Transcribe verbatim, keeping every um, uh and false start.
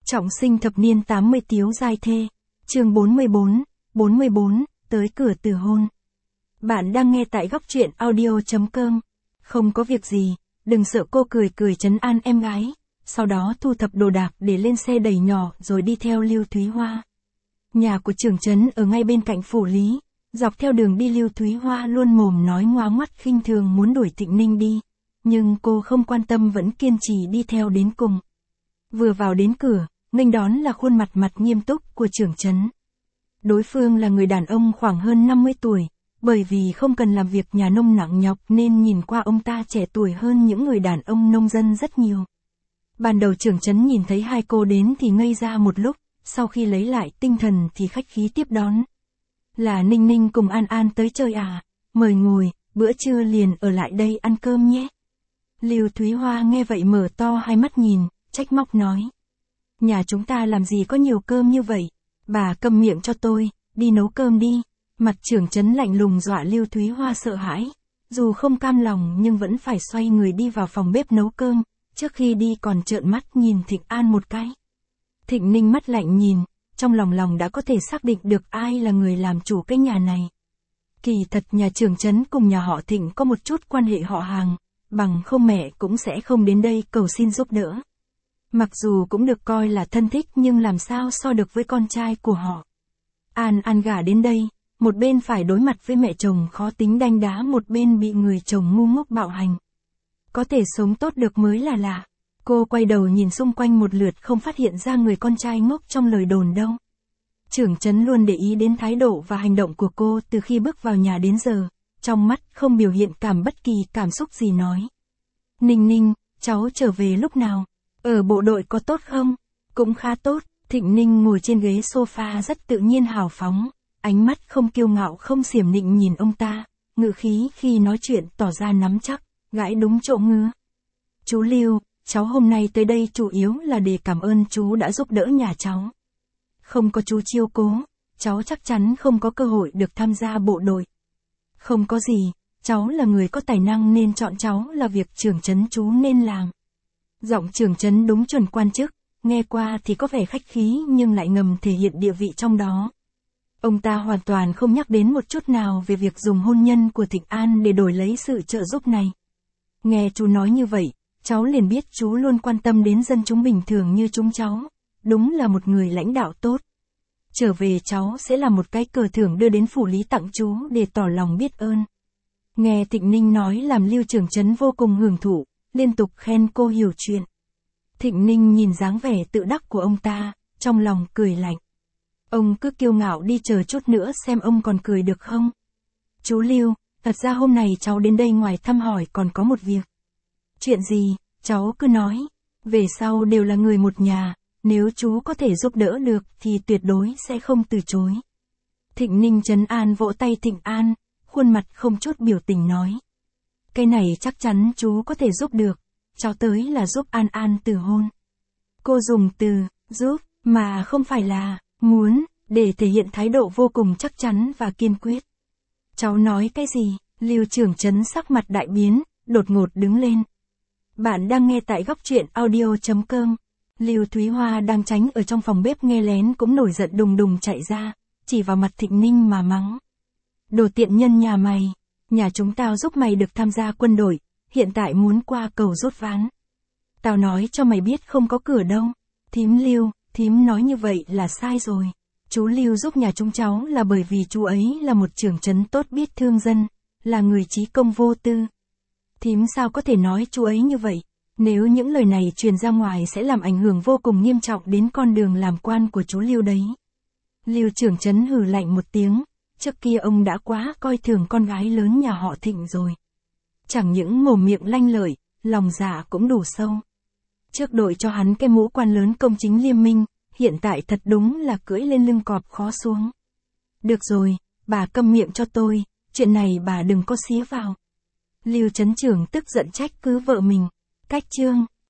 Trọng sinh thập niên tám mươi tiếu giai thê. Chương bốn mươi bốn, bốn mươi bốn, tới cửa từ hôn. Bạn đang nghe tại góc truyện audio chấm com. Không có việc gì, đừng sợ, cô cười cười trấn an em gái, sau đó thu thập đồ đạc để lên xe đẩy nhỏ rồi đi theo Lưu Thúy Hoa. Nhà của trưởng trấn ở ngay bên cạnh phủ lý, dọc theo đường đi Lưu Thúy Hoa luôn mồm nói ngoá ngoắt khinh thường muốn đuổi Thịnh Ninh đi, nhưng cô không quan tâm vẫn kiên trì đi theo đến cùng. Vừa vào đến cửa, nghênh đón là khuôn mặt mặt nghiêm túc của trưởng trấn. Đối phương là người đàn ông khoảng hơn năm mươi tuổi, bởi vì không cần làm việc nhà nông nặng nhọc nên nhìn qua ông ta trẻ tuổi hơn những người đàn ông nông dân rất nhiều. Ban đầu trưởng trấn nhìn thấy hai cô đến thì ngây ra một lúc, sau khi lấy lại tinh thần thì khách khí tiếp đón. Là Ninh Ninh cùng An An tới chơi à, mời ngồi, bữa trưa liền ở lại đây ăn cơm nhé. Lưu Thúy Hoa nghe vậy mở to hai mắt nhìn, trách móc nói. Nhà chúng ta làm gì có nhiều cơm như vậy, bà câm miệng cho tôi, đi nấu cơm đi. Mặt trưởng trấn lạnh lùng dọa Lưu Thúy Hoa sợ hãi, dù không cam lòng nhưng vẫn phải xoay người đi vào phòng bếp nấu cơm, trước khi đi còn trợn mắt nhìn Thịnh An một cái. Thịnh Ninh mắt lạnh nhìn, trong lòng lòng đã có thể xác định được ai là người làm chủ cái nhà này. Kỳ thật nhà trưởng trấn cùng nhà họ Thịnh có một chút quan hệ họ hàng, bằng không mẹ cũng sẽ không đến đây cầu xin giúp đỡ. Mặc dù cũng được coi là thân thích nhưng làm sao so được với con trai của họ. An An gả đến đây, một bên phải đối mặt với mẹ chồng khó tính đanh đá, một bên bị người chồng ngu ngốc bạo hành. Có thể sống tốt được mới là lạ. Cô quay đầu nhìn xung quanh một lượt không phát hiện ra người con trai ngốc trong lời đồn đâu. Trưởng trấn luôn để ý đến thái độ và hành động của cô từ khi bước vào nhà đến giờ, trong mắt không biểu hiện cảm bất kỳ cảm xúc gì nói. Ninh Ninh, cháu trở về lúc nào? Ở bộ đội có tốt không? Cũng khá tốt. Thịnh Ninh ngồi trên ghế sofa rất tự nhiên hào phóng, ánh mắt không kiêu ngạo không xiểm nịnh nhìn ông ta, ngữ khí khi nói chuyện tỏ ra nắm chắc, gãi đúng chỗ ngứa. Chú Lưu, cháu hôm nay tới đây chủ yếu là để cảm ơn chú đã giúp đỡ nhà cháu. Không có chú chiêu cố, cháu chắc chắn không có cơ hội được tham gia bộ đội. Không có gì, cháu là người có tài năng nên chọn cháu là việc trưởng trấn chú nên làm. Giọng trưởng trấn đúng chuẩn quan chức, nghe qua thì có vẻ khách khí nhưng lại ngầm thể hiện địa vị trong đó. Ông ta hoàn toàn không nhắc đến một chút nào về việc dùng hôn nhân của Thịnh An để đổi lấy sự trợ giúp này. Nghe chú nói như vậy, cháu liền biết chú luôn quan tâm đến dân chúng bình thường như chúng cháu, đúng là một người lãnh đạo tốt. Trở về cháu sẽ làm một cái cờ thưởng đưa đến phủ lý tặng chú để tỏ lòng biết ơn. Nghe Thịnh Ninh nói làm Lưu trưởng trấn vô cùng hưởng thụ, liên tục khen cô hiểu chuyện. Thịnh Ninh nhìn dáng vẻ tự đắc của ông ta, trong lòng cười lạnh. Ông cứ kiêu ngạo đi, chờ chút nữa xem ông còn cười được không. Chú Lưu, thật ra hôm nay cháu đến đây ngoài thăm hỏi còn có một việc. Chuyện gì, cháu cứ nói. Về sau đều là người một nhà, nếu chú có thể giúp đỡ được thì tuyệt đối sẽ không từ chối. Thịnh Ninh trấn an vỗ tay Thịnh An, khuôn mặt không chút biểu tình nói. Cái này chắc chắn chú có thể giúp được, cháu tới là giúp An An từ hôn. Cô dùng từ, giúp, mà không phải là, muốn, để thể hiện thái độ vô cùng chắc chắn và kiên quyết. Cháu nói cái gì? Lưu trưởng trấn sắc mặt đại biến, đột ngột đứng lên. Bạn đang nghe tại góc truyện audio chấm com. Lưu Thúy Hoa đang tránh ở trong phòng bếp nghe lén cũng nổi giận đùng đùng chạy ra, chỉ vào mặt Thịnh Ninh mà mắng. Đồ tiện nhân nhà mày, nhà chúng tao giúp mày được tham gia quân đội, hiện tại muốn qua cầu rút ván. Tao nói cho mày biết không có cửa đâu. Thím Lưu, thím nói như vậy là sai rồi. Chú Lưu giúp nhà chúng cháu là bởi vì chú ấy là một trưởng trấn tốt biết thương dân, là người trí công vô tư. Thím sao có thể nói chú ấy như vậy? Nếu những lời này truyền ra ngoài sẽ làm ảnh hưởng vô cùng nghiêm trọng đến con đường làm quan của chú Lưu đấy. Lưu trưởng trấn hừ lạnh một tiếng, trước kia ông đã quá coi thường con gái lớn nhà họ Thịnh rồi. Chẳng những mồm miệng lanh lợi, lòng dạ cũng đủ sâu. Trước đội cho hắn cái mũ quan lớn công chính liêm minh, hiện tại thật đúng là cưỡi lên lưng cọp khó xuống. Được rồi, bà câm miệng cho tôi, chuyện này bà đừng có xía vào. Lưu trấn trưởng tức giận trách cứ vợ mình. Cách chương.